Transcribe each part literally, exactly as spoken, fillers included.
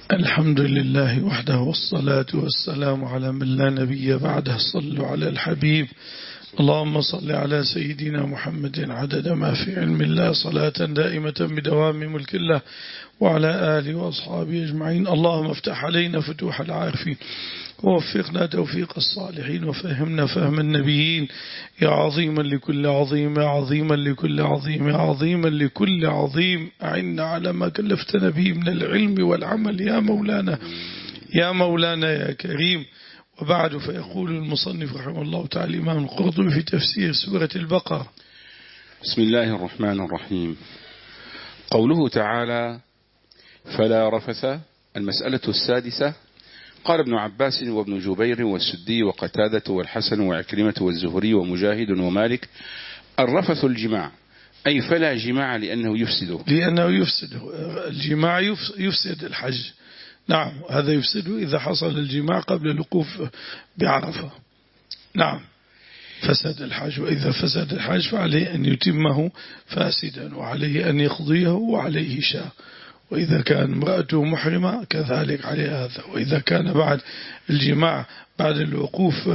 الحمد لله وحده والصلاة والسلام على من لا نبي بعده. صلوا على الحبيب. اللهم صل على سيدنا محمد عدد ما في علم الله، صلاة دائمة بدوام ملك الله، وعلى آله وأصحابه أجمعين. اللهم افتح علينا فتوح العارفين، ووفقنا توفيق الصالحين، وفهمنا فهم النبيين. يا عظيما لكل عظيم، يا عظيما لكل عظيم، يا عظيما لكل عظيم، أعنا على ما كلفتنا به من العلم والعمل يا مولانا، يا مولانا يا كريم. وبعد، فيقول المصنف رحمه الله تعالى الإمام القرطبي في تفسير سورة البقرة: بسم الله الرحمن الرحيم. قوله تعالى: فلا رفث. المسألة السادسة. قال ابن عباس وابن جبير والسدي وقتادة والحسن وعكرمة والزهري ومجاهد ومالك: الرفث الجماع، أي فلا جماع لأنه يفسد لأنه يفسد الجماع يفسد الحج. نعم، هذا يفسد إذا حصل الجماع قبل الوقوف بعرفة. نعم، فسد الحج. وإذا فسد الحج فعليه أن يتمه فاسدا، وعليه أن يقضيه، وعليه شاء. وإذا كان امرأته محرمة كذلك عليه هذا. وإذا كان بعد الجماع بعد الوقوف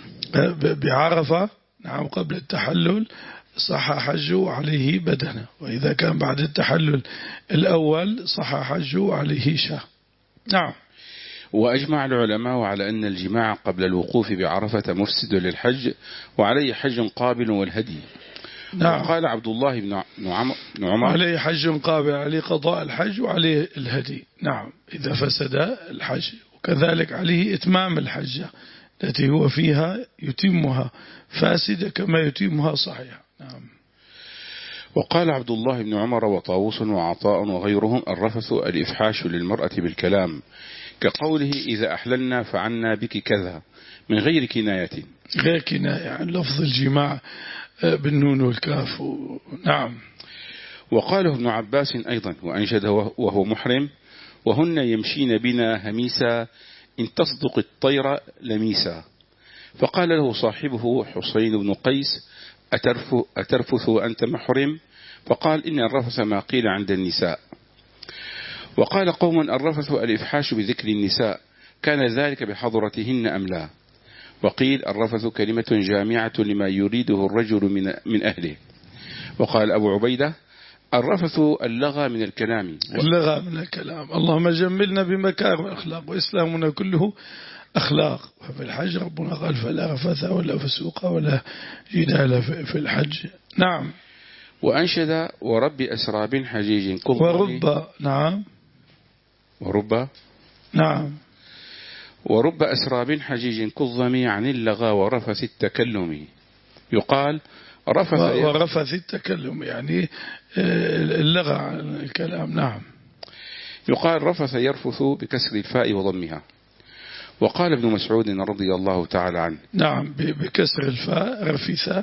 بعرفة، نعم، قبل التحلل، صح حجه وعليه بدنه. وإذا كان بعد التحلل الأول صح حجه وعليه شاء. نعم. وأجمع العلماء على أن الجماع قبل الوقوف بعرفة مفسد للحج، وعليه حج قابل والهدي. نعم. وقال عبد الله بن عمر: عليه حج قابل، عليه قضاء الحج وعليه الهدي. نعم، إذا فسد الحج. وكذلك عليه إتمام الحجة التي هو فيها يتمها فاسدة كما يتمها صحيحة. نعم. وقال عبد الله بن عمر وطاووس وعطاء وغيرهم: الرفث الإفحاش للمرأة بالكلام، كقوله: إذا أحللنا فعنا بك كذا، من غير كناية. غير كناية عن لفظ الجماع بالنون والكاف. نعم. وقاله ابن عباس أيضا وأنشد وهو محرم: وهن يمشين بنا هميسا، إن تصدق الطير لميسا. فقال له صاحبه حسين بن قيس: أترفث أنت محرم؟ فقال: إن الرفث ما قيل عند النساء. وقال قوم: الرفث الإفحاش بذكر النساء، كان ذلك بحضرتهن أم لا؟ وقيل: الرفث كلمة جامعة لما يريده الرجل من, من أهله. وقال أبو عبيدة: الرفث اللغى من الكلام. اللغى من الكلام. اللهم جملنا بمكارم الأخلاق، وإسلامنا كله أخلاق. وفي الحج ربنا قال: فلا رفث ولا فسوق ولا جدال في الحج. نعم. وأنشد: ورب أسراب حجيج كظ. ورب. نعم. ورب. نعم. ورب أسراب حجيج كظمي عن اللغى ورفث التكلم. يقال رفث ورفث التكلم يعني اللغى عن الكلام. نعم. يقال رفث يرفث بكسر الفاء وضمها. وقال ابن مسعود رضي الله تعالى عنه: نعم، بكسر الفاء رفث.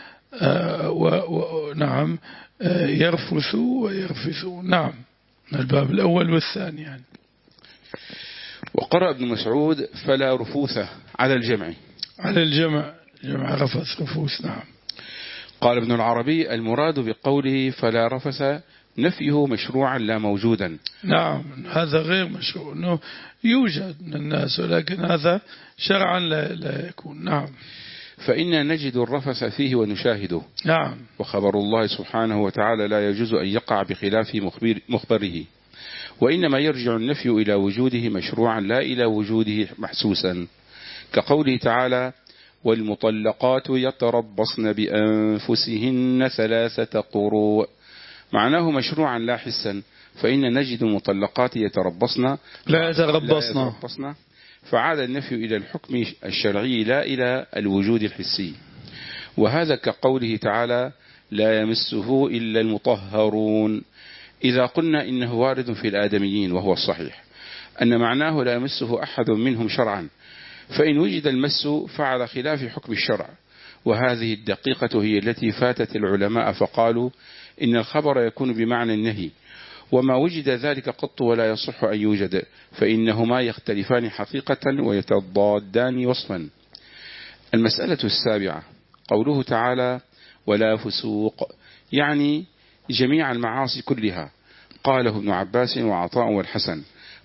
ونعم، يرفث ويرفث. نعم، الباب الأول والثاني يعني. وقرأ ابن مسعود: فلا رفوثة، على الجمع. على الجمع، جمع رفث رفوث. نعم. قال ابن العربي: المراد بقوله فلا رفث نفيه مشروعا لا موجودا. نعم، هذا غير مشروع، انه يوجد من الناس، ولكن هذا شرعا لا, لا يكون. نعم. فإنا نجد الرفث فيه ونشاهده. نعم. وخبر الله سبحانه وتعالى لا يجوز أن يقع بخلاف مخبر مخبره، وإنما يرجع النفي إلى وجوده مشروعا لا إلى وجوده محسوسا، كقوله تعالى: والمطلقات يتربصن بأنفسهن ثلاثة قروء. معناه مشروعا لا حسا، فإن نجد المطلقات يتربصن لا يتربصن، فعاد النفي إلى الحكم الشرعي لا إلى الوجود الحسي. وهذا كقوله تعالى: لا يمسه إلا المطهرون، إذا قلنا إنه وارد في الآدميين، وهو الصحيح أن معناه لا يمسه أحد منهم شرعا، فإن وجد المس فعلى خلاف حكم الشرع. وهذه الدقيقة هي التي فاتت العلماء، فقالوا إن الخبر يكون بمعنى النهي، وما وجد ذلك قط ولا يصح أن يوجد، فإنهما يختلفان حقيقة ويتضادان وصفا. المسألة السابعة. قوله تعالى: ولا فسوق، يعني جميع المعاصي كلها. قاله ابن عباس وعطاء والحسن.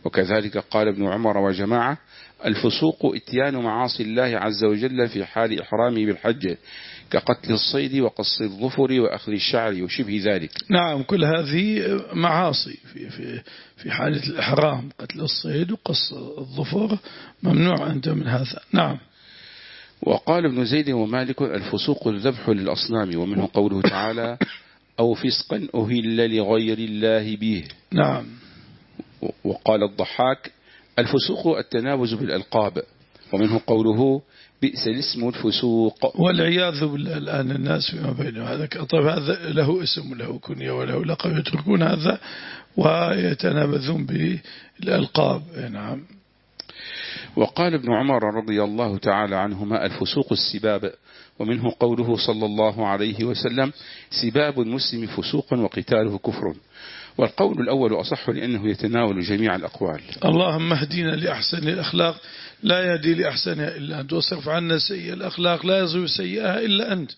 وكذلك قال ابن عمر وجماعة: الفسوق اتيان معاصي الله عز وجل في حال إحرامه بالحج، كقتل الصيد وقص الظفر وأخذ الشعر وشبه ذلك. نعم، كل هذه معاصي في في في حالة الإحرام، قتل الصيد وقص الظفر ممنوع أنت من هذا. نعم. وقال ابن زيد ومالك: الفسوق الذبح للأصنام، ومنه قوله تعالى: أو فسقا أهل لغير الله به. نعم. وقال الضحاك: الفسوق التنابز بالألقاب، ومنه قوله: بئس الاسم الفسوق. والعياذ بالله الآن الناس فيما بينه هذا، طيب هذا له اسم وله كنية وله لقب، يتركون هذا ويتنابذون بالألقاب. نعم. وقال ابن عمر رضي الله تعالى عنهما: الفسوق السباب، ومنه قوله صلى الله عليه وسلم: سباب المسلم فسوق وقتاله كفر. والقول الأول أصح لأنه يتناول جميع الأقوال. اللهم اهدنا لأحسن الأخلاق لا يهدي لأحسنها إلا أنت، واصرف عنا سيئ الأخلاق لا يصرف سيئها إلا أنت.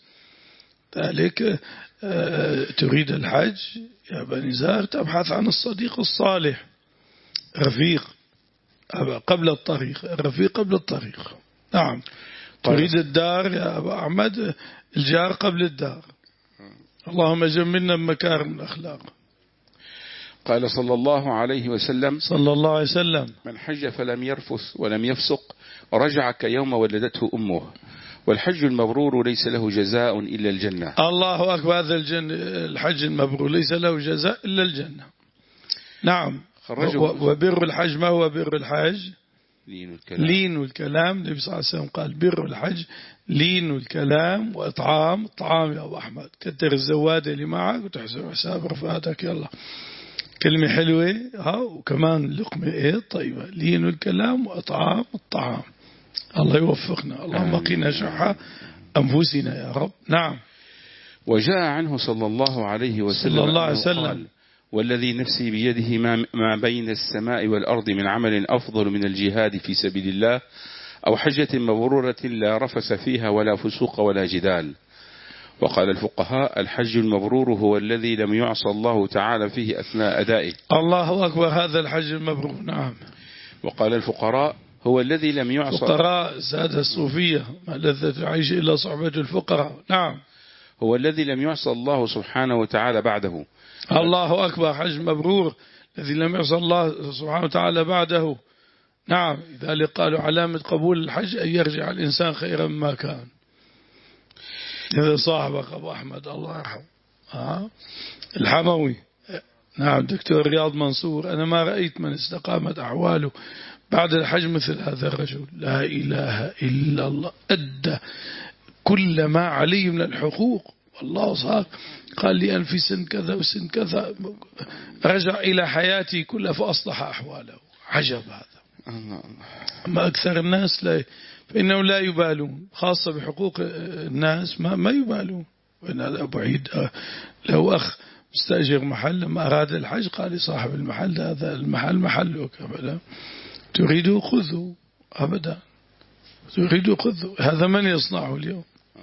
ذلك تريد الحج يا بني زار تبحث عن الصديق الصالح، رفيق قبل الطريق، الرفيق قبل الطريق. نعم. تريد الدار يا أبا أحمد، الجار قبل الدار. اللهم جملنا بمكارم الأخلاق. قال صلى الله عليه وسلم: صلى الله عليه وسلم: من حج فلم يرفث ولم يفسق رجع كيوم ولدته أمه، والحج المبرور ليس له جزاء إلا الجنة. الله أكبر. هذا الجنة الحج المبرور ليس له جزاء إلا الجنة. نعم. وبر الحج ما هو بر الحج؟ لين الكلام. لين الكلام. النبي صلى الله عليه وسلم قال: بر الحج لين الكلام وإطعام الطعام. يا أبو أحمد كتر الزوادة اللي معك وتحسب حساب رفاتك، يلا كلمة حلوة ها، وكمان لقمة ايه طيبة، لين الكلام وإطعام الطعام. الله يوفقنا، اللهم قنا شح أنفسنا يا رب. نعم. وجاء عنه صلى الله عليه وسلم صلى الله عليه وسلم: قال: والذي نفسي بيده ما بين السماء والأرض من عمل أفضل من الجهاد في سبيل الله أو حجة مبرورة لا رفس فيها ولا فسوق ولا جدال. وقال الفقهاء: الحج المبرور هو الذي لم يعصى الله تعالى فيه أثناء أدائه. الله أكبر. هذا الحج المبرور. نعم. وقال الفقراء: هو الذي لم يعصى. فقراء سادة الصوفية، ما لذة العيش إلا صحبة الفقراء. نعم. هو الذي لم يعصى الله سبحانه وتعالى بعده. الله أكبر. حج مبرور الذي لم يعصى الله سبحانه وتعالى بعده. نعم. لذلك قالوا علامة قبول الحج أن يرجع الإنسان خيرا مما كان. هذا صاحبك أبو أحمد الله يرحمه آه. الحموي. نعم. دكتور رياض منصور، أنا ما رأيت من استقامت أحواله بعد الحج مثل هذا الرجل. لا إله إلا الله، أدى كل ما عليه من الحقوق والله صار. قال لي أن في سن كذا وسن كذا، رجع إلى حياتي كلها فأصلح أحواله. عجب هذا. أما أكثر الناس لا، فإنهم لا يبالون، خاصة بحقوق الناس ما ما يبالون. وإن هذا أبو عيد له أخ مستأجر محل، لما أراد الحج قال لصاحب المحل: هذا المحل محلك أبدا، تريد خذه أبدا، تريد خذه. هذا من يصنعه اليوم؟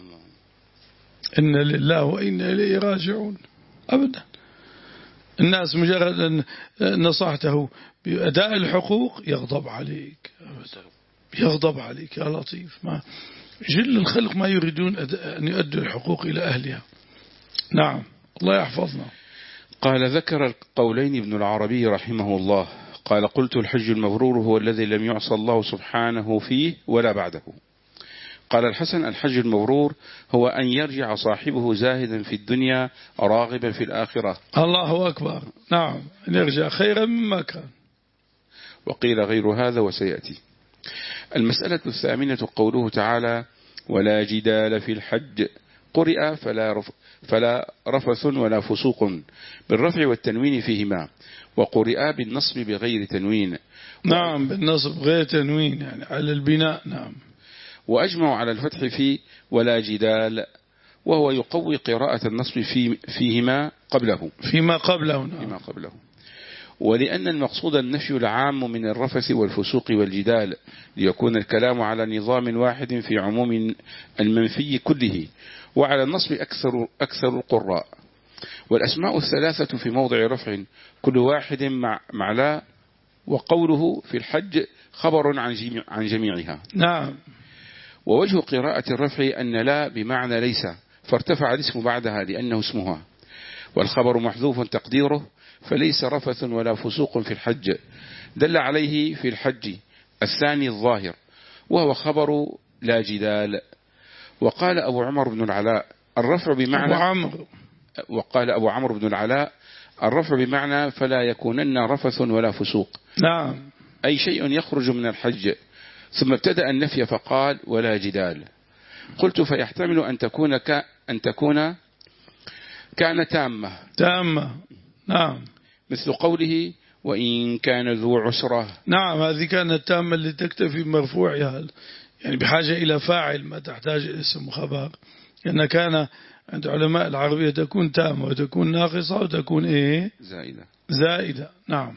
إن لله وإنا إليه راجعون. أبدا. الناس مجرد أن نصحته بأداء الحقوق يغضب عليك أبدا، يغضب عليك يا لطيف. ما جل الخلق ما يريدون أن يؤدوا الحقوق إلى أهلها. نعم. الله يحفظنا. قال: ذكر القولين ابن العربي رحمه الله. قال: قلت: الحج المبرور هو الذي لم يعصى الله سبحانه فيه ولا بعده. قال الحسن: الحج المبرور هو أن يرجع صاحبه زاهدا في الدنيا راغبا في الآخرة. الله أكبر. نعم. أن يرجع خيرا مما كان. وقيل غير هذا وسيأتي. المسألة الثامنة قوله تعالى: ولا جدال في الحج. قرئ فلا, رف فلا رفث ولا فسوق بالرفع والتنوين فيهما، وقرئ بالنصب بغير تنوين. نعم. بالنصب غير تنوين يعني على البناء. نعم. وأجمعوا على الفتح في ولا جدال، وهو يقوي قراءة النصب في فيهما قبله فيما قبله. نعم. فيما قبله. ولأن المقصود النفي العام من الرفث والفسوق والجدال، ليكون الكلام على نظام واحد في عموم المنفي كله، وعلى النصب أكثر, أكثر وقوله في الحج خبر عن جميع عن جميعها. نعم. ووجه قراءة الرفع أن لا بمعنى ليس، فارتفع الاسم بعدها لأنه اسمها، والخبر محذوف تقديره فليس رفث ولا فسوق في الحج، دل عليه في الحج الثاني الظاهر وهو خبر لا جدال. وقال أبو عمر بن العلاء الرفع بمعنى أبو عمرو وقال أبو عمرو بن العلاء الرفع بمعنى فلا يكونن رفث ولا فسوق. نعم. أي شيء يخرج من الحج، ثم ابتدأ النفي فقال ولا جدال. قلت فيحتمل أن تكون ك... أن تكون كان تامة تامة. نعم. مثل قوله وإن كان ذو عسرة. نعم، هذه كانت تامة اللي تكتفي بمرفوعها، يعني بحاجة إلى فاعل ما تحتاج اسم خبر، لأن كان عند علماء العربية تكون تامة وتكون ناقصة وتكون إيه زائدة زائدة. نعم.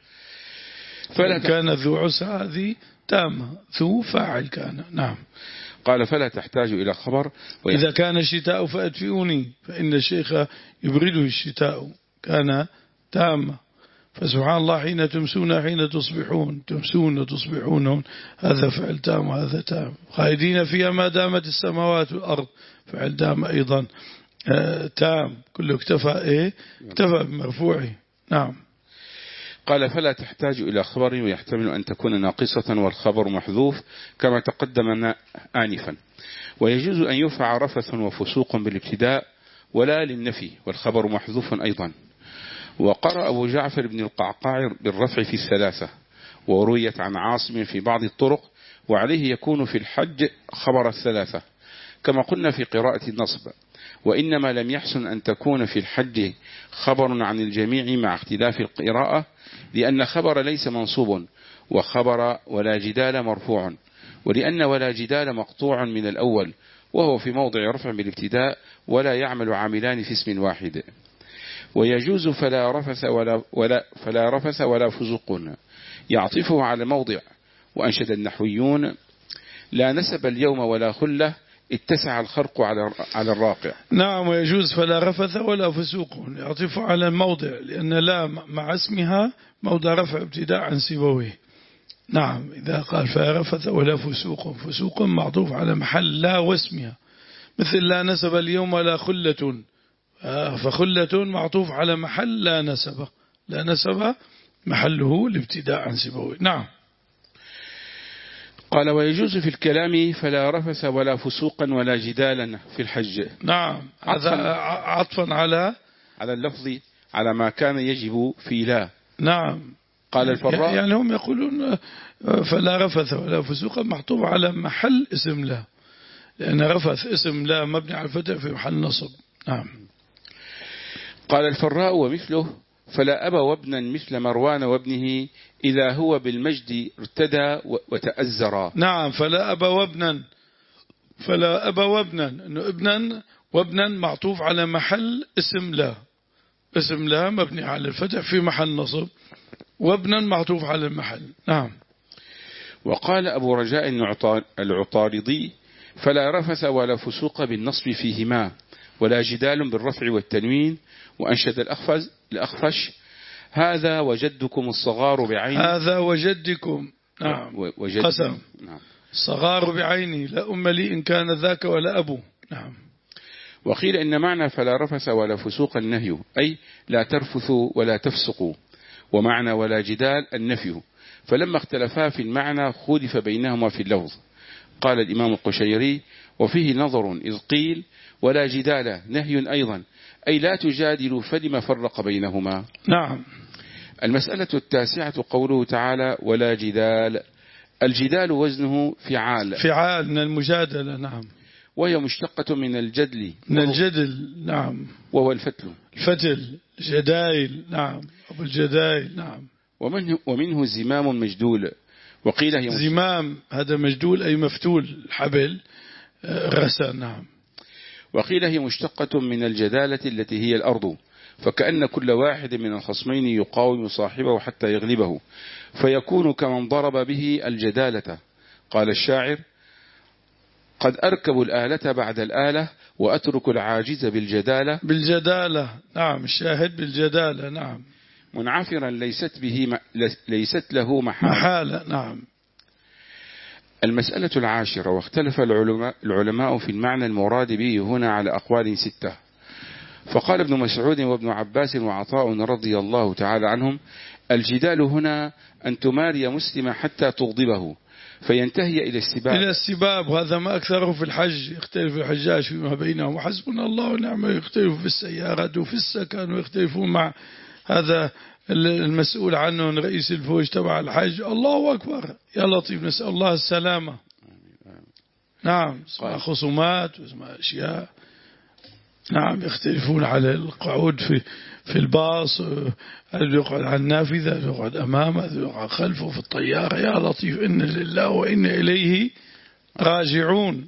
فلا كان ذو عسرة هذه تامة، ذو فاعل كان. نعم. قال فلا تحتاج إلى خبر. إذا كان الشتاء فأدفئوني فإن الشيخ يبرده الشتاء، كان تامة. فسبحان الله حين تمسون حين تصبحون، تمسون تصبحون، هذا فعل تام وهذا تام. خالدين فيها ما دامت السماوات والأرض، فعل تام أيضا آه تام، كله اكتفى إيه اكتفى بمرفوعه. نعم. قال فلا تحتاج إلى خبر، ويحتمل أن تكون ناقصة والخبر محذوف كما تقدم آنفا. ويجوز أن يرفع رفث وفسوق بالابتداء ولا للنفي، والخبر محذوف أيضا. وقرأ أبو جعفر بن القعقاع بالرفع في الثلاثة، ورويت عن عاصم في بعض الطرق، وعليه يكون في الحج خبر الثلاثة كما قلنا في قراءة النصب. وإنما لم يحسن أن تكون في الحج خبر عن الجميع مع اختلاف القراءة، لأن خبر ليس منصوب، وخبر ولا جدال مرفوع، ولأن ولا جدال مقطوع من الأول وهو في موضع رفع بالابتداء، ولا يعمل عاملان في اسم واحد. ويجوز فلا رفث ولا, ولا, فلا رفث ولا فسوق يعطفه على موضع. وأنشد النحويون لا نسب اليوم ولا خلة اتسع الخرق على على الراقع. نعم. ويجوز فلا رفث ولا فسوق يعطف على الموضع، لأن لا مع اسمها موضع رفع ابتداء عن سيبويه. نعم. إذا قال فلا رفث ولا فسوق، فسوق معطوف على محل لا واسمها، مثل لا نسب اليوم ولا خلة، فخلة معطوف على محل لا نسب، لا نسب محله الابتداء عن سيبويه. نعم. قال ويجوز في الكلام فلا رفث ولا فسوقا ولا جدالا في الحج. نعم. هذا عطفا على على اللفظ على ما كان يجب في لا. نعم. قال الفراء يعني هم يقولون فلا رفث ولا فسوقا محطوب على محل اسم لا، لأن رفث اسم لا مبني على الفتح في محل نصب. نعم. قال الفراء ومثله فلا أبا وابنا مثل مروان وابنه إذا هو بالمجد ارتدى وتأزرا. نعم. فلا أبا وابنا، فلا أبا وابنا إنه ابنا وابنا معطوف على محل اسم لا، اسم لا مبني على الفتح في محل نصب، وابنا معطوف على المحل. نعم. وقال أبو رجاء العطاردي فلا رفث ولا فسوق بالنصب فيهما، ولا جدال بالرفع والتنوين. وأنشد الأخفش, الأخفش هذا وجدكم الصغار بعينه، هذا وجدكم. نعم. وجد قسم. نعم. الصغار بعيني لا أم لي إن كان ذاك ولا أبو. نعم. وقيل إن معنى فلا رفث ولا فسوق النهي، أي لا ترفثوا ولا تفسقوا، ومعنى ولا جدال النفي، فلما اختلفا في المعنى خولف بينهما في اللفظ. قال الإمام القشيري وفيه نظر، إذ قيل ولا جدال نهي أيضا، أي لا تجادلوا، فلما فرق بينهما. نعم. المسألة التاسعة قوله تعالى ولا جدال. الجدال وزنه فعال، فعال من المجادلة. نعم. وهي مشتقة من الجدل، من الجدل. نعم. وهو الفتل، الفتل جدايل. نعم. أبو الجدايل. نعم. ومنه, ومنه زمام مجدول. وقيل هي زمام هذا مجدول أي مفتول، الحبل رسى. نعم. وقيل هي مشتقة من الجدالة التي هي الأرض، فكأن كل واحد من الخصمين يقاوم صاحبه حتى يغلبه، فيكون كمن ضرب به الجدالة. قال الشاعر قد أركب الآلة بعد الآلة وأترك العاجز بالجدالة. بالجدالة. نعم. الشاهد بالجدالة. نعم. منعفرا ليست به ليست له محالة. محالة نعم. المسألة العاشرة: واختلف العلماء, العلماء في المعنى المراد به هنا على أقوال ستة. فقال ابن مسعود وابن عباس وعطاء رضي الله تعالى عنهم: الجدال هنا أن تماري مسلم حتى تغضبه فينتهي إلى السباب. إلى السباب، وهذا ما أكثره في الحج، يختلف الحجاج فيما بينهم وحسبنا الله ونعم، يختلفوا في السيارات وفي السكن، ويختلفون مع هذا المسؤول عنه رئيس الفوج تبع الحج. الله أكبر يا لطيف، نسأل الله السلامة. نعم، اسمها خصومات واسمها أشياء. نعم، يختلفون على القعود في في الباص، هل يقعد على النافذة، هل يقعد أمامه، هل يقعد خلفه في الطيارة. يا لطيف، إن لله وإن إليه راجعون.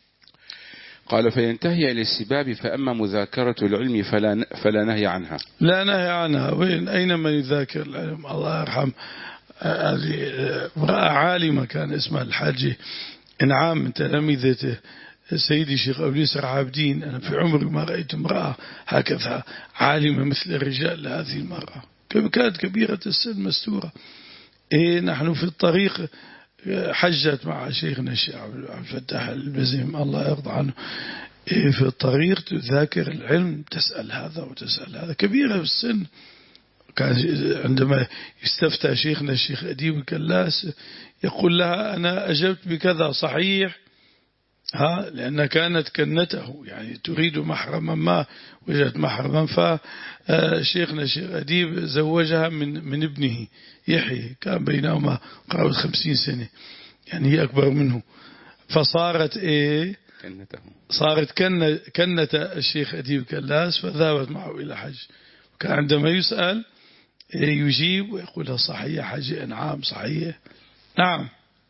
قال: فينتهي إلى السباب، فأما مذاكرة العلم فلا فلا نهي عنها. لا نهي عنها. وين أين من يذاكر العلم؟ الله يرحم هذه امرأة عالمة كان اسمها الحاجة إنعام من تلاميذته سيدي شيخ أبو يسر عابدين. أنا في عمري ما رأيت امرأة هكذا عالمة مثل الرجال لهذه المرأة، كانت كبيرة السن مستورة. إيه، نحن في الطريق حجت مع شيخنا الشيخ عبد الفتاح البزيم الله يرضى عنه. إيه، في الطريق تذاكر العلم، تسأل هذا وتسأل هذا، كبيرة في السن. كان عندما يستفتى شيخنا الشيخ أديب الكلاس يقول لها: أنا أجبت بكذا صحيح، ها، لأن كانت كنته، يعني تريد محرما ما وجدت محرما، فشيخنا الشيخ أديب زوجها من من ابنه يحيى، كان بينهما قرابة خمسين سنة، يعني هي أكبر منه. فصارت إيه، كنته، صارت كن كنة الشيخ أديب كلاس، فذهبت معه إلى حج. وكان عندما يسأل يجيب ويقول صحيح حج إنعام صحيح. نعم.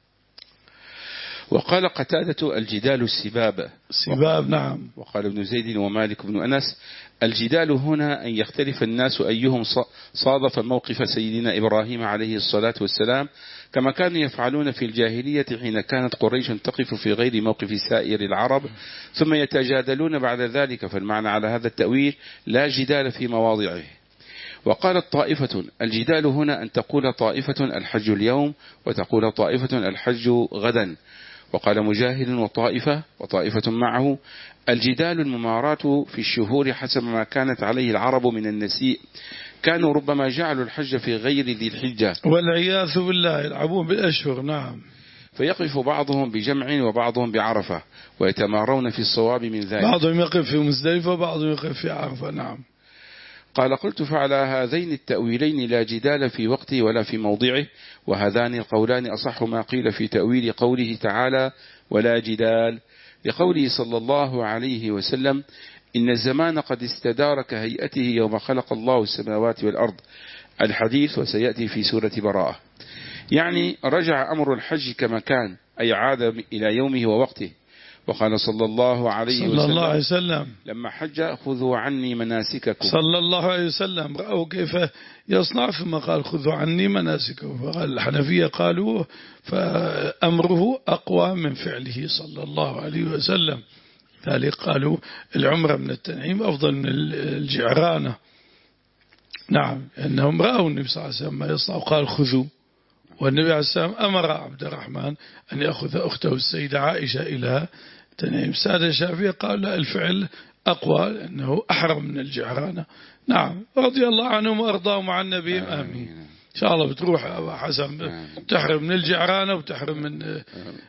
وقال قتادة: الجدال السباب. السباب نعم. وقال ابن زيد ومالك بن أنس: الجدال هنا أن يختلف الناس أيهم صادف موقف سيدنا إبراهيم عليه الصلاة والسلام، كما كانوا يفعلون في الجاهلية حين كانت قريش تقف في غير موقف سائر العرب ثم يتجادلون بعد ذلك. فالمعنى على هذا التأويل لا جدال في مواضعه. وقالت طائفة: الجدال هنا أن تقول طائفة الحج اليوم وتقول طائفة الحج غدا. وقال مجاهد: وطائفة وطائفة معه: الجدال المماراة في الشهور حسب ما كانت عليه العرب من النسيء، كانوا ربما جعلوا الحج في غير ذي الحجة والعياذ بالله، يلعبون بالأشهر. نعم. فيقف بعضهم بجمع وبعضهم بعرفة ويتمارون في الصواب من ذلك. بعضهم يقف في مزدلفة وبعضهم يقف في عرفة. نعم. قال: قلت: فعلى هذين التأويلين لا جدال في وقته ولا في موضعه، وهذان القولان أصح ما قيل في تأويل قوله تعالى: ولا جدال، لقوله صلى الله عليه وسلم: إن الزمان قد استدار كهيئته يوم خلق الله السماوات والأرض، الحديث، وسيأتي في سورة براءة. يعني رجع أمر الحج كما كان، أي عاد إلى يومه ووقته. وقال صلى الله عليه صلى وسلم, الله عليه وسلم لما حج: خذوا عني مناسككم. صلى الله عليه وسلم رأوا كيف يصنع، ثم قال: خذوا عني مناسككم. فقال الحنفية قالوا فأمره أقوى من فعله صلى الله عليه وسلم، ذلك قالوا العمرة من التنعيم أفضل من الجعرانة. نعم، أنهم رأوا النبي صلى الله عليه وسلم ما يصنع وقال: خذوا. والنبي عليه السلام أمر عبد الرحمن أن يأخذ أخته السيدة عائشة إلى تنعيم. سادة الشافعية قال: لا، الفعل أقوى لأنه أحرم من الجعرانة. نعم، رضي الله عنهم وأرضاهم عن النبي. آمين. إن شاء الله بتروح أبا حسن تحرم من الجعرانة وتحرم من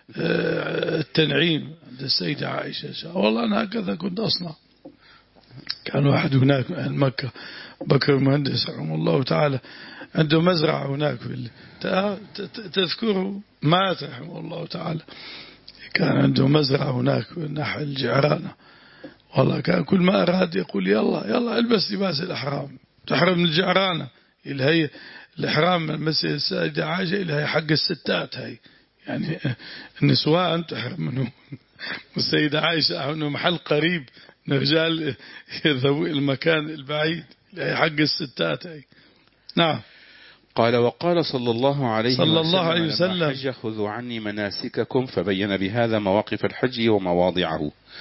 التنعيم عند السيدة عائشة إن شاء الله. والله أنا هكذا كنت أصنع. كان واحد هناك من مكة، بكر المهندس رحمه الله تعالى، عنده مزرعة هناك في تذكره، مات رحمه الله تعالى، كان عنده مزرعة هناك نحو الجعرانة. والله كان كل ما أراد يقول: يلا يلا البس لباس الأحرام، تحرم من الجعرانة. اللي هي الإحرام من مسجد السيدة عائشة اللي هي حق الستات، هاي يعني النسوان تحرم منه، والسيدة عائشة أنه محل قريب من الرجال يذهبوا إلى المكان البعيد اللي هي حق الستات هاي. نعم. قال: وقال صلى الله عليه صلى الله عليه وسلم: حج خذوا عني مناسككم، فبين بهذا مواقف الحج ومواضعه.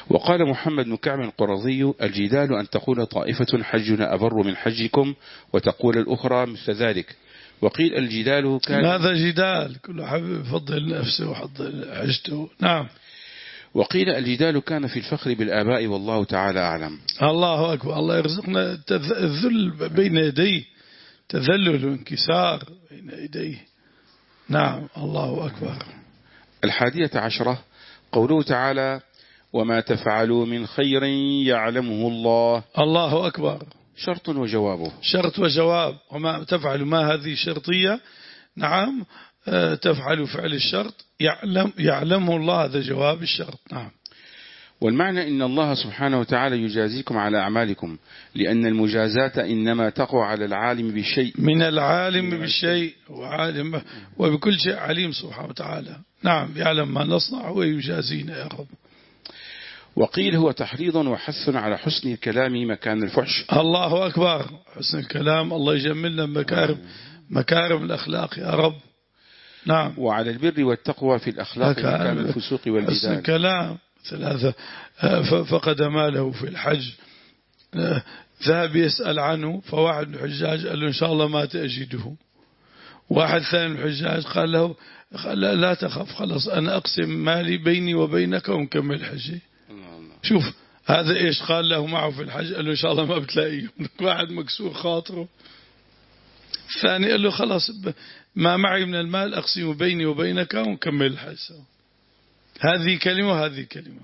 وقال محمد بن كعب القرظي: الجدال أن تقول طائفة حجنا أبر من حجكم وتقول الأخرى مثل ذلك. وقيل الجدال كان هذا جدال، كل حبيب يفضل نفسه وحضل حجته. نعم. وقيل الجدال كان في الفخر بالآباء والله تعالى أعلم. الله أكبر. الله يرزقنا الذل بين يديه، تذلل وانكسار بين يديه. نعم. الله أكبر. الحادية عشرة قوله تعالى: وما تفعلوا من خير يعلمه الله. الله أكبر. شرط وجوابه. شرط وجواب. وما تفعل، ما هذه شرطية. نعم. تفعل فعل الشرط، يعلم يعلمه الله، هذا جواب الشرط. نعم. والمعنى إن الله سبحانه وتعالى يجازيكم على أعمالكم، لأن المجازاة إنما تقع على العالم بالشيء. من العالم بالشيء، وعالم وبكل شيء عليم سبحانه وتعالى. نعم. يعلم ما نصنع ويجازينا يا رب. وقيل هو تحريض وحث على حسن الكلام مكان الفحش. الله أكبر. حسن الكلام، الله يجملنا مكارم مكارم الأخلاق يا رب. نعم. وعلى البر والتقوى في الأخلاق مكان الفسوق والجدال. حسن الكلام. ثلاثة فقد ماله في الحج، ذهب يسأل عنه، فواحد من الحجاج قال له إن شاء الله ما تأجده. واحد ثاني من الحجاج قال له لا تخف، خلص أنا أقسم مالي بيني وبينك ونكمل حجي. شوف هذا إيش قال له معه في الحج، قال له إن شاء الله ما بتلاقيه. واحد مكسور خاطره. الثاني قال له خلاص ما معي من المال أقسم بيني وبينك ونكمل الحج. هذه كلمة وهذه كلمة.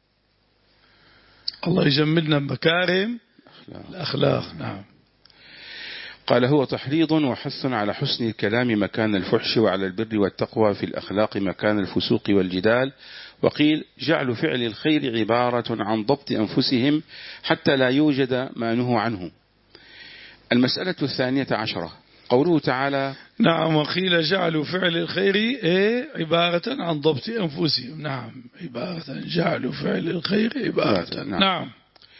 الله يجملنا مكارم الأخلاق. نعم. قال هو تحريض وحث على حسن الكلام مكان الفحش، وعلى البر والتقوى في الأخلاق مكان الفسوق والجدال. وقيل جعل فعل الخير عبارة عن ضبط أنفسهم حتى لا يوجد ما نهوا عنه. المسألة الثانية عشرة قوله تعالى: نعم. وقيل جعلوا فعل الخير إيه عبارة عن ضبط أنفسهم. نعم. عبارة جعلوا فعل الخير عبارة. نعم. نعم.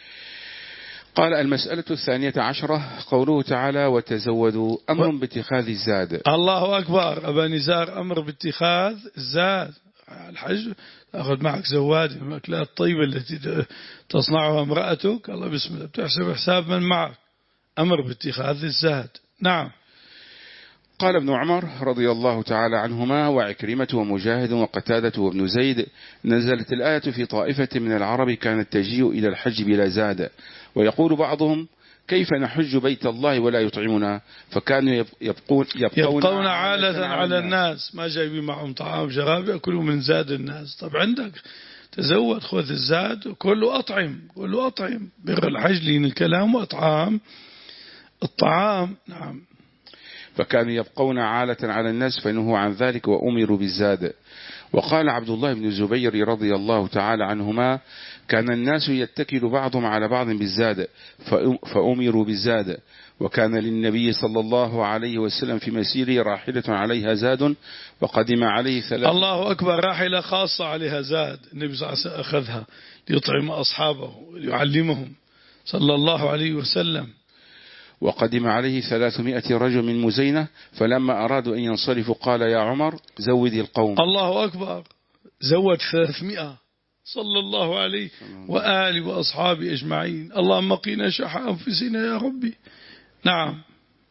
قال المسألة الثانية عشرة قوله تعالى: وتزودوا أمر و... باتخاذ الزاد. الله أكبر. أبا نزار أمر باتخاذ الزاد. الحج تأخذ معك زواد من الأكلات الطيبة التي تصنعها امرأتك. الله بسم الله بتحسب حساب من معك. أمر باتخاذ الزاد. نعم. قال ابن عمر رضي الله تعالى عنهما وعكرمة ومجاهد وقتادة وابن زيد: نزلت الآية في طائفة من العرب كانت تجيء إلى الحج بلا زاد، ويقول بعضهم: كيف نحج بيت الله ولا يطعمنا؟ فكانوا يبقون, يبقون, يبقون عالة على الناس، ما جايبين معهم طعام شراب، يأكلوا من زاد الناس. طب عندك تزود، خذ الزاد وكله أطعم، كله أطعم. بر الحج لين الكلام وأطعام الطعام. نعم. فكانوا يبقون عالة على الناس فنهوا عن ذلك وأمروا بالزاد. وقال عبد الله بن الزبير رضي الله تعالى عنهما: كان الناس يتكل بعضهم على بعض بالزاد فأمروا بالزاد. وكان للنبي صلى الله عليه وسلم في مسيره راحلة عليها زاد وقدم عليه ثلاثة. الله أكبر. راحلة خاصة عليها زاد، النبي صلى الله عليه وسلم أخذها ليطعم أصحابه ويعلمهم صلى الله عليه وسلم. وقدم عليه ثلاثمائة رجل من مزينة، فلما أرادوا أن ينصرفوا قال: يا عمر زود القوم. الله أكبر. زود ثلاثمائة صلى الله عليه وآله وأصحابه أجمعين. اللهم قنا شح أنفسنا يا ربي. نعم.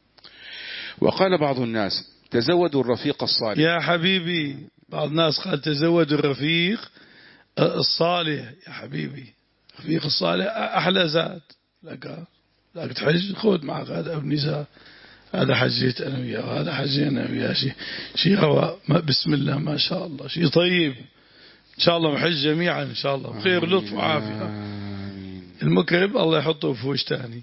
وقال بعض الناس: تزودوا الرفيق الصالح. يا حبيبي، بعض الناس قال تزودوا الرفيق الصالح. يا حبيبي، الرفيق الصالح أحلى زاد لك. لك تحج خذ معك هذا ابن نساء، هذا حجيت أنا وياه، وهذا حجينا أنا وياه. شيء شيء هو بسم الله ما شاء الله، شيء طيب. إن شاء الله محج جميعا إن شاء الله بخير لطف وعافية. المكرب الله يحطه في وجه تاني.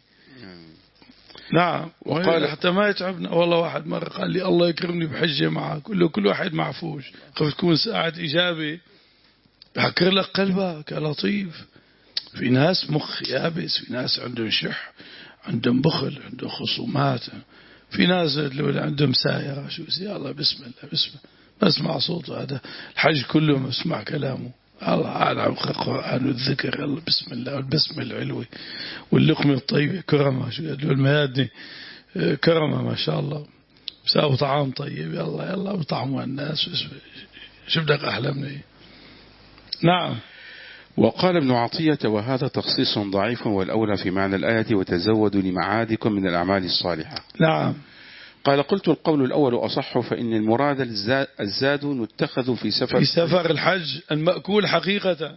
نعم. وقال حتى ما يتعبنا. والله واحد مرة قال لي الله يكرمني بحجة معك، كله كل واحد معفوش، خف تكون ساعة إجابة بحكر لك قلبك يا لطيف. في ناس مخ يابس، في ناس عندهم شح، عندهم بخل، عندهم خصومات، في ناس عندهم سايرة. شو يا الله بسم الله بسم الله، بسمع صوته. هذا الحج كله بسمع كلامه. الله أعلم القرآن والذكر. الله بسم الله والبسمة العلوي واللقمة الطيبة كرمة. شو يقولوا الميادني كرمة ما شاء الله، بساوي طعام طيب. يلا يلا بطعموا الناس. شو بدك أحلى من إيه؟ نعم. وقال ابن عطية وهذا تخصيص ضعيف والأولى في معنى الآية وتزودوا لمعادكم من الأعمال الصالحة. نعم. قال قلت القول الأول أصح فإن المراد الزاد نتخذ في سفر في سفر الحج المأكول حقيقة،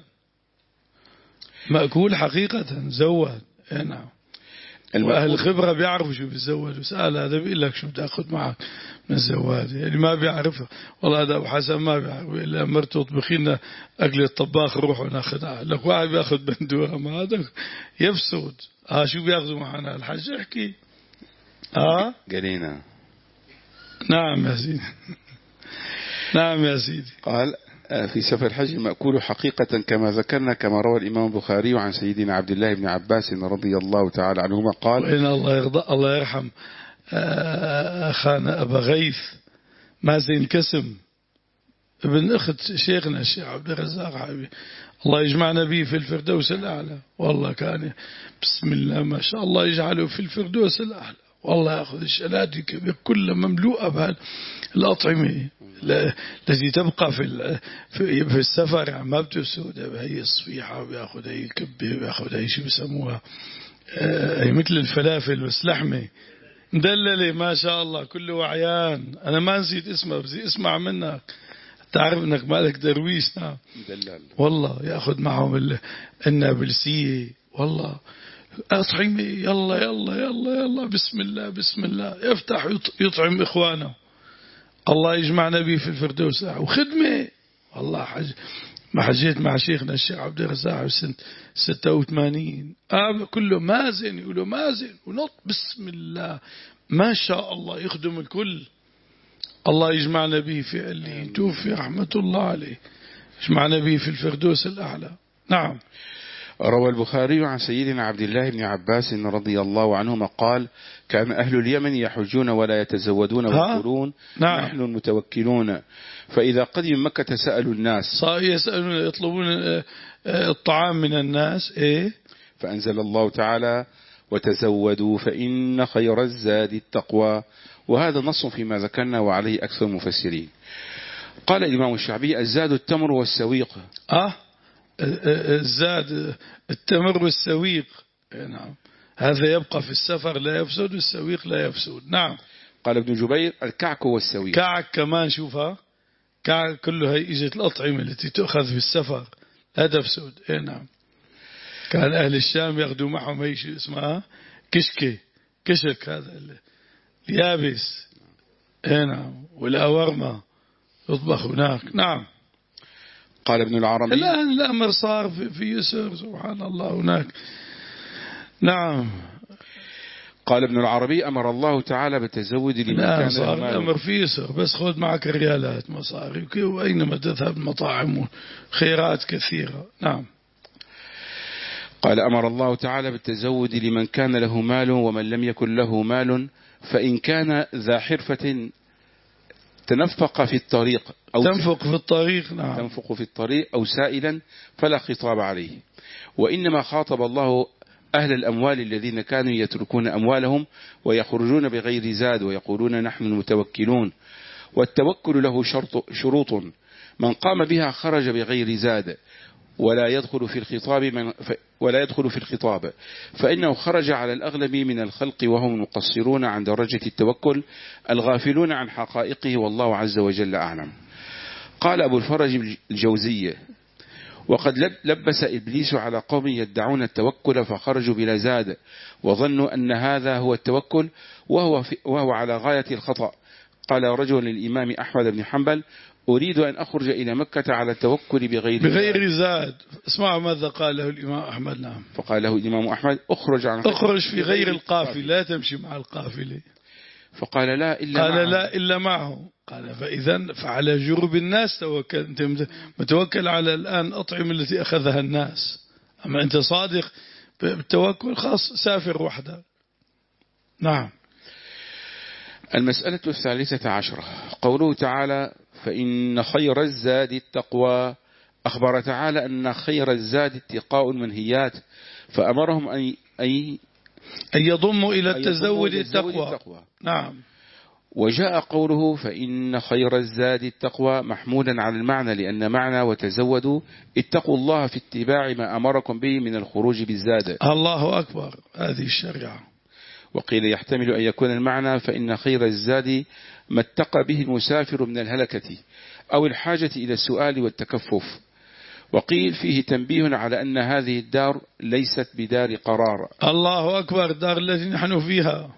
مأكول حقيقة زود. نعم. وأهل الخبرة بيعرفوا شو بيزود، وسأل هذا بيقول لك شو بتاخذ معك من الزواد، يعني ما بيعرفها والله. هذا أبو حسن ما بيعرف، إلا مرته طبخي لنا أكل الطباخ روحوا ناخذها. لك واحد بياخذ بندورة، ما هذا يفسد. ها شو بياخذوا معنا الحج؟ احكي. ها قالينا. نعم يا سيدي. نعم يا سيدي. قال في سفر الحج المأكول حقيقة كما ذكرنا، كما روى الإمام البخاري عن سيدنا عبد الله بن عباس رضي الله تعالى عنهما قال: وإن الله يرضى الله يرحم أخانا أبا غيث مازن كسم ابن أخت شيخنا الشيخ عبد الرزاق حبيبي، الله يجمعنا به في الفردوس الأعلى. والله كان بسم الله ما شاء الله يجعله في الفردوس الأعلى. والله يأخذ الشلاتي كلها مملوءة بهالأطعمة التي تبقى في في السفر، يعني ما بتسود. هي الصفيحة وبياخذ هي الكبة وبياخذ هي شو بسموها، هي مثل الفلافل بس لحمة مدللة ما شاء الله كله وعيان. أنا ما نسيت اسمها بس اسمع منك تعرف انك مالك درويش. نعم والله يأخذ معهم النابلسية. والله أطعمة يلا يلا يلا يلا بسم الله بسم الله يفتح يطعم إخوانه. الله يجمعنا به في الفردوس. وخدمة والله حج ما حجيت مع شيخنا الشيخ عبد الرزاق سنة ستة وثمانين آه كله مازن يقولوا مازن ونط بسم الله ما شاء الله يخدم الكل. الله يجمعنا به في اللي توفي رحمة الله عليه، يجمعنا به في الفردوس الأعلى. نعم. روى البخاري عن سيدنا عبد الله بن عباس رضي الله عنهما قال: كان أهل اليمن يحجون ولا يتزودون ويقولون نعم. نحن المتوكلون، فإذا قدم مكة سألوا الناس، يسألون يطلبون الطعام من الناس. إيه؟ فأنزل الله تعالى: وتزودوا فإن خير الزاد التقوى. وهذا نص فيما ذكرنا وعليه أكثر المفسرين. قال الإمام الشعبي: الزاد التمر والسويق. أه الزاد التمر والسويق. نعم هذا يبقى في السفر لا يفسد والسويق لا يفسد. نعم. قال ابن جبير: الكعك والسويق. كعك كمان شوفها، كعك كله هي إجت الأطعمة التي تؤخذ في السفر لا تفسد. إيه نعم. كان أهل الشام ياخذوا معهم هي شو اسمها كشكة كشك هذا اليابس. إيه نعم. والأورمة يطبخ هناك. نعم. قال ابن العربي: الآن الأمر صار في يسر سبحان الله هناك. نعم. قال ابن العربي: أمر الله تعالى بالتزود لمن كان صار الأمر في يسر، بس خذ معك ريالات مصاري وأينما تذهب مطاعم خيرات كثيرة. نعم. قال: أمر الله تعالى بالتزود لمن كان له مال ومن لم يكن له مال، فإن كان ذا حرفة تنفق في الطريق أو تنفق في الطريق. نعم. تنفق في الطريق أو سائلا فلا خطاب عليه. وإنما خاطب الله أهل الأموال الذين كانوا يتركون أموالهم ويخرجون بغير زاد ويقولون نحن المتوكلون. والتوكل له شرط شروط، من قام بها خرج بغير زاد ولا يدخل في الخطاب من ولا يدخل في الخطاب فإنه خرج على الأغلب من الخلق وهم المقصرون عن درجة التوكل الغافلون عن حقائقه، والله عز وجل أعلم. قال أبو الفرج الجوزي: وقد لبس إبليس على قوم يدعون التوكل فخرجوا بلا زاد وظنوا أن هذا هو التوكل وهو, وهو على غاية الخطأ. قال رجل للإمام أحمد بن حنبل: أريد أن أخرج إلى مكة على التوكل بغير بغير زاد. اسمع ماذا قال له الإمام أحمد. نعم. فقال له الإمام أحمد: أخرج عن أخرج في غير القافلة، لا تمشي مع القافلة. فقال: لا إلا قال معه. لا إلا معه. قال: فإذا فعلى جرب الناس توكل. أنت متوكل على الآن أطعمة التي أخذها الناس، أما أنت صادق بالتوكل خاص سافر وحدك. نعم. المسألة الثالثة عشرة قوله تعالى: فإن خير الزاد التقوى. أخبر تعالى أن خير الزاد اتقاء المنهيات، فأمرهم أن أن يضموا إلى التزود التقوى. التقوى. نعم. وجاء قوله فإن خير الزاد التقوى محمولا على المعنى، لأن معنى وتزودوا اتقوا الله في اتباع ما أمركم به من الخروج بالزاد. الله أكبر، هذه الشريعة. وقيل يحتمل أن يكون المعنى فإن خير الزاد ما اتقى به المسافر من الهلكة أو الحاجة إلى السؤال والتكفف. وقيل فيه تنبيه على أن هذه الدار ليست بدار قرار. الله أكبر، الدار التي نحن فيها.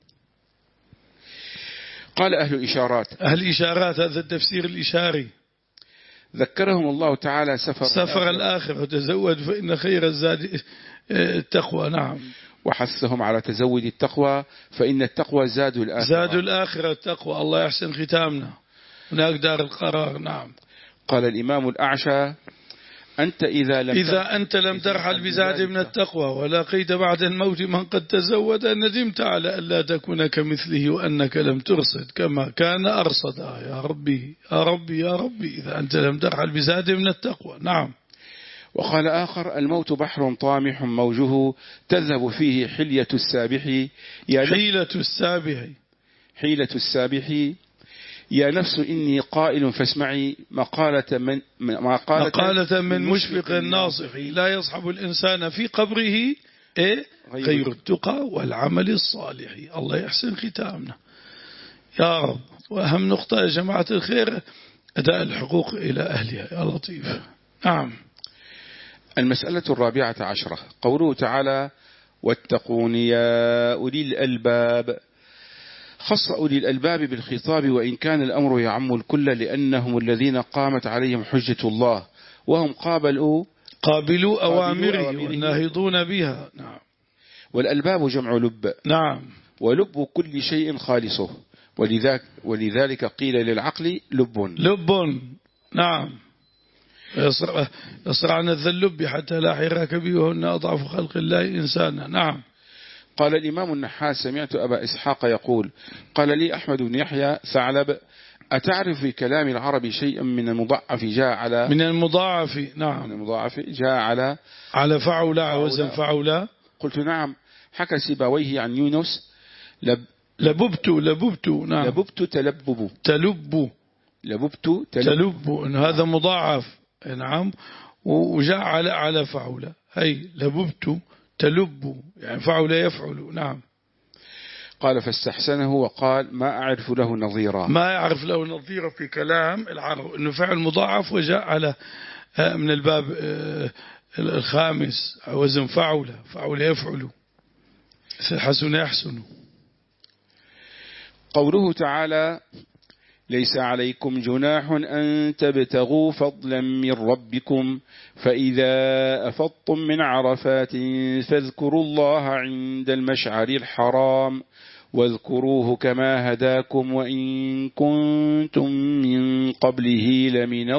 قال أهل الإشارات أهل الإشارات، هذا التفسير الإشاري، ذكرهم الله تعالى سفر, سفر الآخرة وتزود فإن خير الزاد التقوى. نعم. وحثهم على تزود التقوى فإن التقوى زاد الآخرة. زاد الآخرة التقوى. الله يحسن ختامنا، هناك دار القرار. نعم. قال الإمام الأعشى أنت إذا لم إذا أنت لم ترحل بزاد من التقوى ولقيت بعد الموت من قد تزود ندمت على ألا تكون كمثله وأنك لم ترصد كما كان أرصدا. يا ربي يا ربي يا ربي، إذا أنت لم ترحل بزاد من التقوى. نعم. وقال آخر الموت بحر طامح موجه تذهب فيه حلية السابح. يا حيلة السابح حيلة السابح يا نفس إني قائل فاسمعي مقالة من مقالة, مقالة من مشفق ناصح لا يصحب الإنسان في قبره إيه؟ غير التقى والعمل الصالح. الله يحسن ختامنا يا رب. وأهم نقطة يا جماعة الخير أداء الحقوق إلى أهلها يا لطيف. نعم. المسألة الرابعة عشرة قوله تعالى واتقون يا أولي الألباب. خص أولي الألباب بالخطاب وإن كان الأمر يعم الكل لأنهم الذين قامت عليهم حجة الله وهم قابلوا قابلوا أوامره والناهضون بها. نعم. والألباب جمع لب. نعم. ولب كل شيء خالصه ولذلك, ولذلك قيل للعقل لب لب. نعم. يصرعن الذلب حتى لا حراك به وهن أضعف خلق الله إنسانا. نعم. قال الإمام النحاس سمعت أبا إسحاق يقول قال لي أحمد بن يحيى ثعلب أتعرف في كلام العرب شيئا من المضاعف جاء على من المضاعف. نعم. من المضاعف جاء على على فعولا وزن فعولا. قلت نعم. حكى سيبويه عن يونس لب لببت لببت. نعم. لببت تلبب تلب لببت تلب, تلب. إن هذا مضاعف. نعم. وجاء على على فعولا هي لببت تلب يعني فعل يفعل. نعم. قال فاستحسنه وقال ما أعرف له نظيرا. ما يعرف له نظيرا في كلام العرب إنه فعل مضاعف وجاء على من الباب الخامس وزن فعل فعل يفعل حسن يحسن. قوله تعالى ليس عليكم جناح أن تبتغوا فضلا من ربكم فإذا أفضتم من عرفات فاذكروا الله عند المشعر الحرام واذكروه كما هداكم وإن كنتم من قبله لمن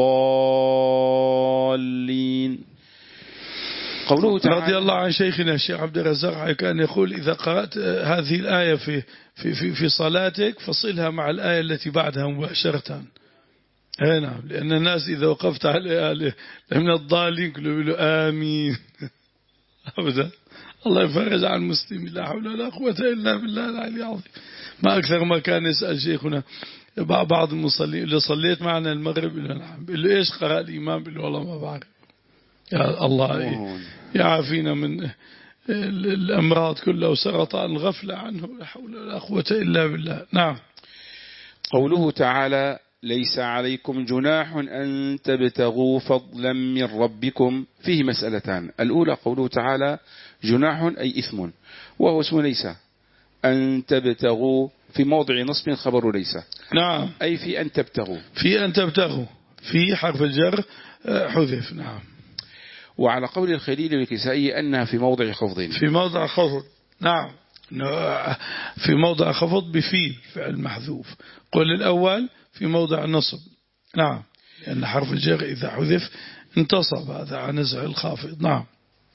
الضالين. قوله تعالى رضي الله عن شيخنا الشيخ عبد الرزاق كان يقول إذا قرأت هذه الآية في في في في صلاتك فصلها مع الآية التي بعدها مباشرة. نعم. لأن الناس إذا وقفت عليها من الضالين كلهم يقولوا آمين. أبدا. الله يفرج عن المسلمين لا حول ولا قوة إلا بالله العلي العظيم. ما أكثر ما كان يسأل شيخنا بعض المصلين اللي صليت معنا المغرب اللي إيش قرأ الإمام اللي والله ما بعرف. يا الله يعافينا من الأمراض كلها وسرطان الغفلة عنه لا حول ولا قوة إلا بالله. نعم. قوله تعالى ليس عليكم جناح أن تبتغوا فضلا من ربكم فيه مسألتان. الأولى قوله تعالى جناح أي إثم وهو اسم ليس أن تبتغوا في موضع نصب خبر ليس. نعم. أي في أن تبتغوا في أن تبتغوا في حرف الجر حذف. نعم. وعلى قول الخليل والكسائي أنها في موضع خفض في موضع خفض. نعم. في موضع خفض بفيل فعل محذوف. قل الأول في موضع نصب. نعم. لأن حرف الجر إذا حذف انتصب هذا عن نزع الخافض. نعم.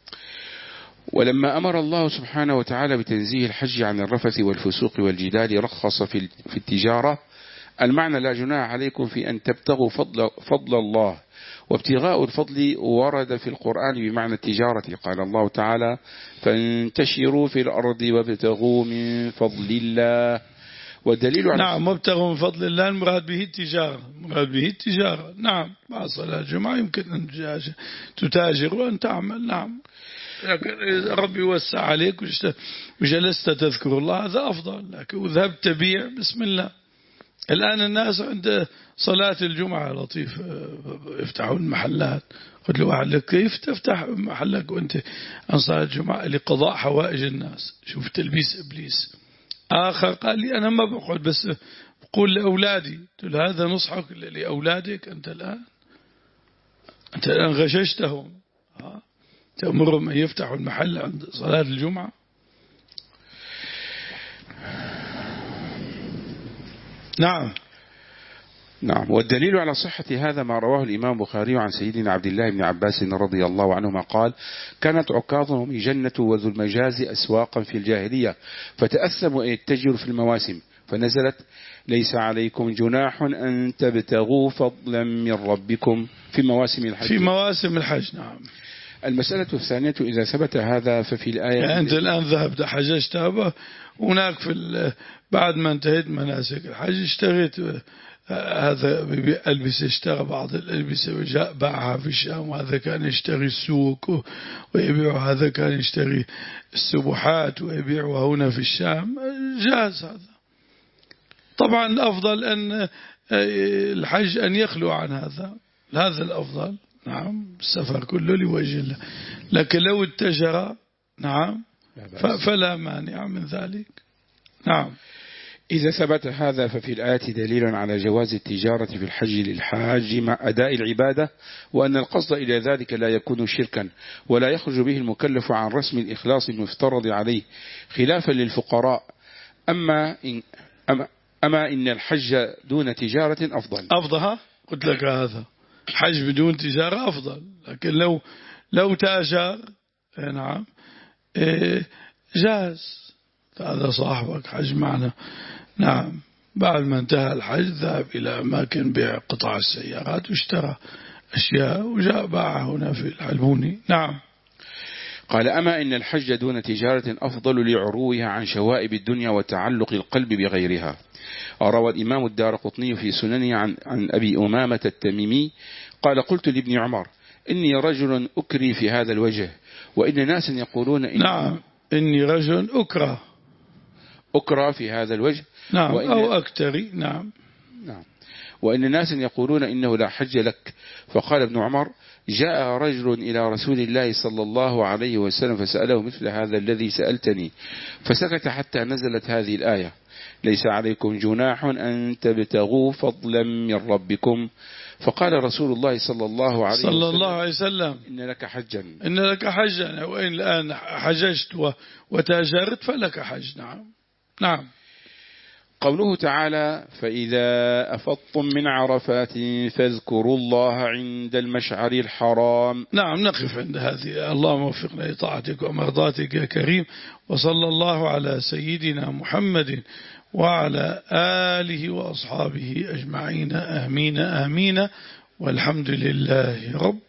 ولما أمر الله سبحانه وتعالى بتنزيه الحج عن الرفث والفسوق والجدال رخص في في التجارة. المعنى لا جناح عليكم في أن تبتغوا فضل, فضل الله. وابتغاء الفضل ورد في القرآن بمعنى التجارة. قال الله تعالى فانتشروا في الأرض وابتغوا من فضل الله والدليل على نعم مبتغوا من فضل الله المراد به التجارة، المراد به التجارة. نعم بعد صلاة الجمعة يمكن أن تتاجر وأن تعمل. نعم لكن إذا ربي وسع عليك وجلست تذكر الله هذا أفضل، لكن وذهبت تبيع بسم الله. الآن الناس عند صلاة الجمعة لطيف يفتحون المحلات. قلت له واحد لك كيف تفتح محلك وأنت عن صلاة الجمعة؟ لقضاء حوائج الناس. شوف تلبيس إبليس. آخر قال لي أنا ما بقول بس بقول لأولادي. قلت له هذا نصحك لأولادك أنت الآن؟ أنت الآن غششتهم. تأمرهم أن يفتحوا المحل عند صلاة الجمعة؟ نعم نعم. والدليل على صحة هذا ما رواه الإمام البخاري عن سيدنا عبد الله بن عباس رضي الله عنهما قال: كانت عكاظهم الجنة وذو المجاز أسواقا في الجاهلية، فتأثموا أن يتجروا في المواسم، فنزلت: ليس عليكم جناح أن تبتغوا فضلا من ربكم في مواسم الحج. في مواسم الحج. نعم. المسألة الثانية: إذا ثبت هذا ففي الآية يعني أنت الآن ذهبت حججت هناك في بعد ما انتهيت مناسك الحج اشتريت هذا ألبسة، اشترى بعض الألبسة وجاء باعها في الشام، وهذا كان يشتري السوق ويبيع، هذا كان يشتري السبحات ويبيعها هنا في الشام، جاز هذا. طبعا الأفضل أن الحج أن يخلو عن هذا، هذا الأفضل. نعم السفر كله لوجه الله، لكن لو اتجر نعم فلا مانع من ذلك. نعم. إذا ثبت هذا ففي الآية دليل على جواز التجارة في الحج للحاج مع أداء العبادة، وأن القصد إلى ذلك لا يكون شركا، ولا يخرج به المكلف عن رسم الإخلاص المفترض عليه، خلافا للفقراء. أما إن, أما, أما إن الحج دون تجارة أفضل. أفضل قلت لك هذا حج بدون تجارة أفضل، لكن لو لو تاجر نعم جاز. هذا صاحبك حج معنا نعم، بعد ما انتهى الحج ذهب إلى أماكن بيع قطع السيارات واشترى أشياء وجاء باعها هنا في الحلبوني. نعم. قال: أما إن الحج دون تجارة أفضل لعروها عن شوائب الدنيا وتعلق القلب بغيرها. روى الإمام الدارقطني في سننه عن, عن أبي أمامة التميمي قال: قلت لابن عمر: إني رجل أكري في هذا الوجه، وإن ناس يقولون إن نعم إني رجل أكره أكرى في هذا الوجه. نعم أو أكتري. نعم. نعم. وإن ناس يقولون إنه لا حج لك. فقال ابن عمر: جاء رجل إلى رسول الله صلى الله عليه وسلم فسأله مثل هذا الذي سألتني، فسكت حتى نزلت هذه الآية: ليس عليكم جناح أن تبتغوا فضلا من ربكم. فقال رسول الله صلى الله عليه وسلم, صلى الله عليه وسلم: إن لك حجا. إن لك حجا. وإن الآن حججت وتاجرت فلك حج. نعم. نعم. قوله تعالى: فإذا أفضتم من عرفات فاذكروا الله عند المشعر الحرام. نعم نقف عند هذه. اللهم وفقنا لطاعتك ومرضاتك يا كريم، وصلى الله على سيدنا محمد وعلى آله وأصحابه أجمعين. آمين آمين، والحمد لله رب